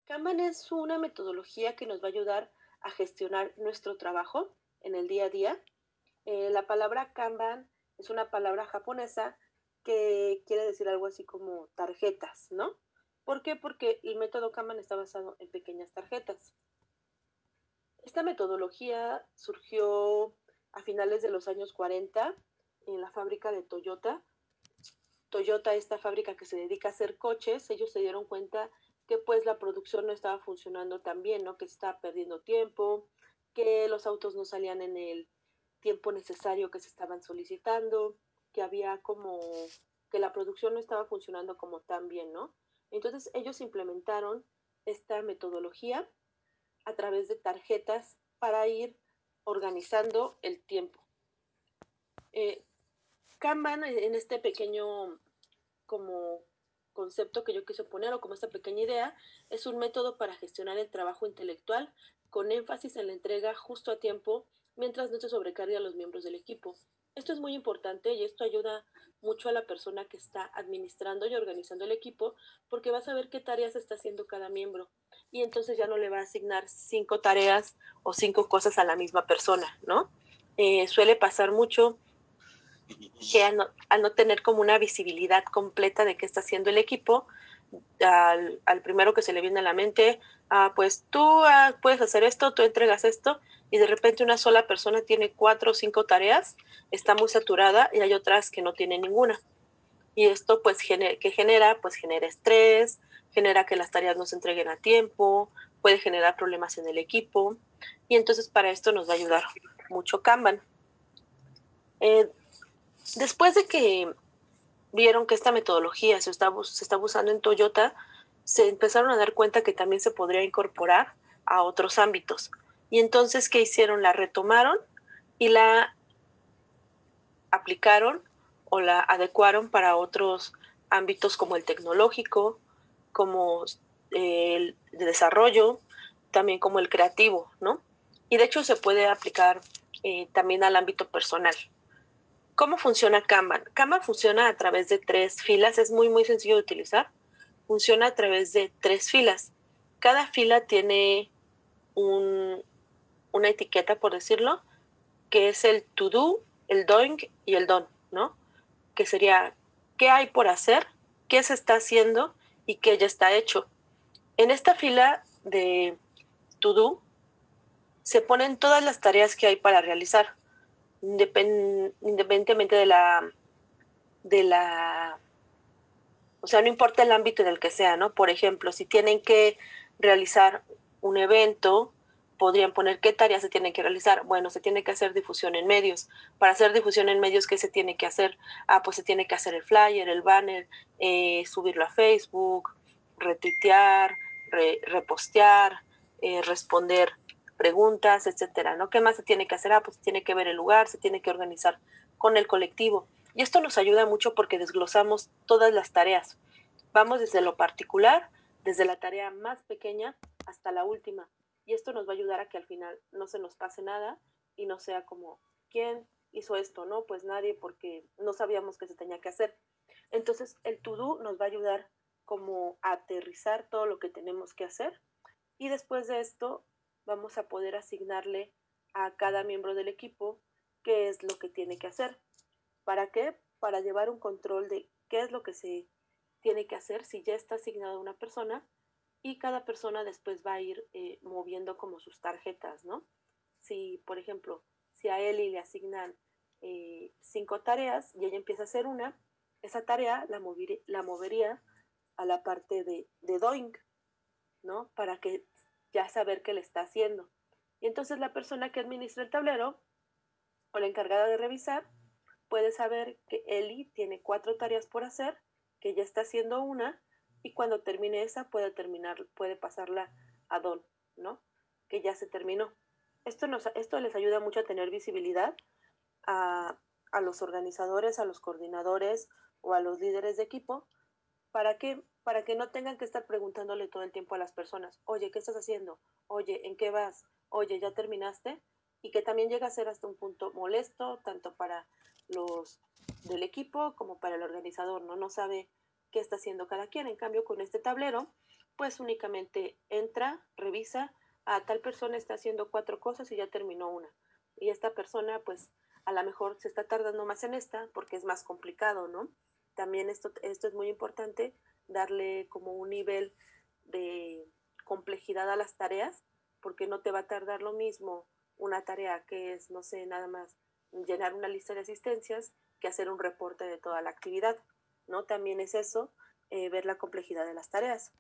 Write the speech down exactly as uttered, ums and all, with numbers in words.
Kanban es una metodología que nos va a ayudar a gestionar nuestro trabajo en el día a día. Eh, la palabra Kanban es una palabra japonesa que quiere decir algo así como tarjetas, ¿no? ¿Por qué? Porque el método Kanban está basado en pequeñas tarjetas. Esta metodología surgió a finales de los años cuarenta en la fábrica de Toyota. Toyota, esta fábrica que se dedica a hacer coches, ellos se dieron cuenta que pues la producción no estaba funcionando tan bien, ¿no? Que se estaba perdiendo tiempo, que los autos no salían en el tiempo necesario que se estaban solicitando, que había como que la producción no estaba funcionando como tan bien, ¿no? Entonces ellos implementaron esta metodología a través de tarjetas para ir organizando el tiempo. Eh, Kanban en este pequeño como concepto que yo quise poner o como esta pequeña idea, es un método para gestionar el trabajo intelectual con énfasis en la entrega justo a tiempo mientras no se sobrecargue a los miembros del equipo. Esto es muy importante y esto ayuda mucho a la persona que está administrando y organizando el equipo porque va a saber qué tareas está haciendo cada miembro y entonces ya no le va a asignar cinco tareas o cinco cosas a la misma persona, ¿no? Eh, suele pasar mucho que al no, al no tener como una visibilidad completa de qué está haciendo el equipo, al, al primero que se le viene a la mente, ah, pues tú ah, puedes hacer esto, tú entregas esto, y de repente una sola persona tiene cuatro o cinco tareas, está muy saturada y hay otras que no tienen ninguna. Y esto pues gener que genera, pues genera estrés, genera que las tareas no se entreguen a tiempo, puede generar problemas en el equipo, y entonces para esto nos va a ayudar mucho Kanban. Eh, Después de que vieron que esta metodología se está, se está usando en Toyota, se empezaron a dar cuenta que también se podría incorporar a otros ámbitos. Y entonces, ¿qué hicieron? La retomaron y la aplicaron o la adecuaron para otros ámbitos como el tecnológico, como eh, el de desarrollo, también como el creativo, ¿no? Y de hecho se puede aplicar eh, también al ámbito personal. ¿Cómo funciona Kanban? Kanban funciona a través de tres filas, es muy, muy sencillo de utilizar. Funciona a través de tres filas. Cada fila tiene un, una etiqueta, por decirlo, que es el to do, el doing y el done, ¿no? Que sería qué hay por hacer, qué se está haciendo y qué ya está hecho. En esta fila de to do se ponen todas las tareas que hay para realizar, independ, independientemente de la, de la O sea, no importa el ámbito en el que sea, ¿no? Por ejemplo, si tienen que realizar un evento, podrían poner qué tareas se tienen que realizar. Bueno, se tiene que hacer difusión en medios. Para hacer difusión en medios, ¿qué se tiene que hacer? Ah, pues se tiene que hacer el flyer, el banner, eh, subirlo a Facebook, retuitear, re repostear, eh, responder preguntas, etcétera, ¿no? ¿Qué más se tiene que hacer? Ah, pues se tiene que ver el lugar, se tiene que organizar con el colectivo. Y esto nos ayuda mucho porque desglosamos todas las tareas. Vamos desde lo particular, desde la tarea más pequeña hasta la última. Y esto nos va a ayudar a que al final no se nos pase nada y no sea como, ¿quién hizo esto? No, pues nadie porque no sabíamos que se tenía que hacer. Entonces el to-do nos va a ayudar como a aterrizar todo lo que tenemos que hacer y después de esto vamos a poder asignarle a cada miembro del equipo qué es lo que tiene que hacer. ¿Para qué? Para llevar un control de qué es lo que se tiene que hacer si ya está asignada una persona y cada persona después va a ir eh, moviendo como sus tarjetas, ¿no? Si, por ejemplo, si a Eli le asignan eh, cinco tareas y ella empieza a hacer una, esa tarea la, mover, la movería a la parte de, de doing, ¿no? Para que ya saber qué le está haciendo. Y entonces la persona que administra el tablero o la encargada de revisar puede saber que Eli tiene cuatro tareas por hacer, que ya está haciendo una, y cuando termine esa puede terminar, puede pasarla a Don, ¿no? Que ya se terminó. Esto, nos, esto les ayuda mucho a tener visibilidad a, a los organizadores, a los coordinadores o a los líderes de equipo. ¿Para qué? Para que no tengan que estar preguntándole todo el tiempo a las personas, oye, ¿qué estás haciendo? Oye, ¿en qué vas? Oye, ¿ya terminaste? Y que también llega a ser hasta un punto molesto, tanto para los del equipo como para el organizador, ¿no? No sabe qué está haciendo cada quien. En cambio, con este tablero pues únicamente entra, revisa, ah, tal persona está haciendo cuatro cosas y ya terminó una. Y esta persona, pues, a la mejor se está tardando más en esta porque es más complicado, ¿no? También esto esto es muy importante, darle como un nivel de complejidad a las tareas, porque no te va a tardar lo mismo una tarea que es, no sé, nada más llenar una lista de asistencias que hacer un reporte de toda la actividad, ¿no? También es eso, eh, ver la complejidad de las tareas.